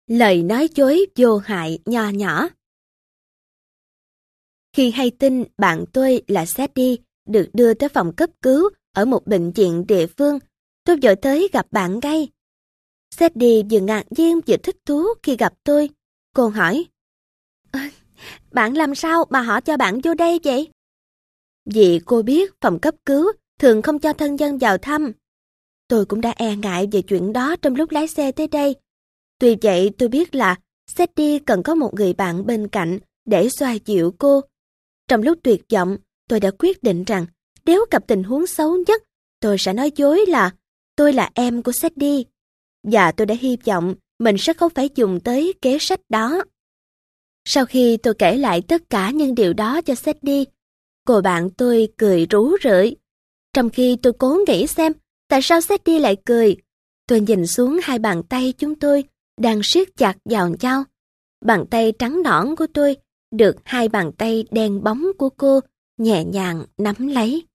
Lời nói dối vô hại nho nhỏ. Khi hay tin bạn tôi là Sadie được đưa tới phòng cấp cứu ở một bệnh viện địa phương, tôi vội tới gặp bạn ngay. Sadie vừa ngạc nhiên vừa thích thú khi gặp tôi. Cô hỏi, bạn làm sao mà họ cho bạn vô đây vậy? Vì cô biết phòng cấp cứu thường không cho thân nhân vào thăm. Tôi cũng đã e ngại về chuyện đó trong lúc lái xe tới đây. Tuy vậy tôi biết là Sadie cần có một người bạn bên cạnh để xoa dịu cô. Trong lúc tuyệt vọng, tôi đã quyết định rằng nếu gặp tình huống xấu nhất, tôi sẽ nói dối là tôi là em của Sadie. Và tôi đã hy vọng mình sẽ không phải dùng tới kế sách đó. Sau khi tôi kể lại tất cả những điều đó cho Sadie, cô bạn tôi cười rú rượi. Trong khi tôi cố nghĩ xem tại sao Sadie lại cười, tôi nhìn xuống hai bàn tay chúng tôi đang siết chặt vào nhau. Bàn tay trắng nõn của tôi được hai bàn tay đen bóng của cô nhẹ nhàng nắm lấy.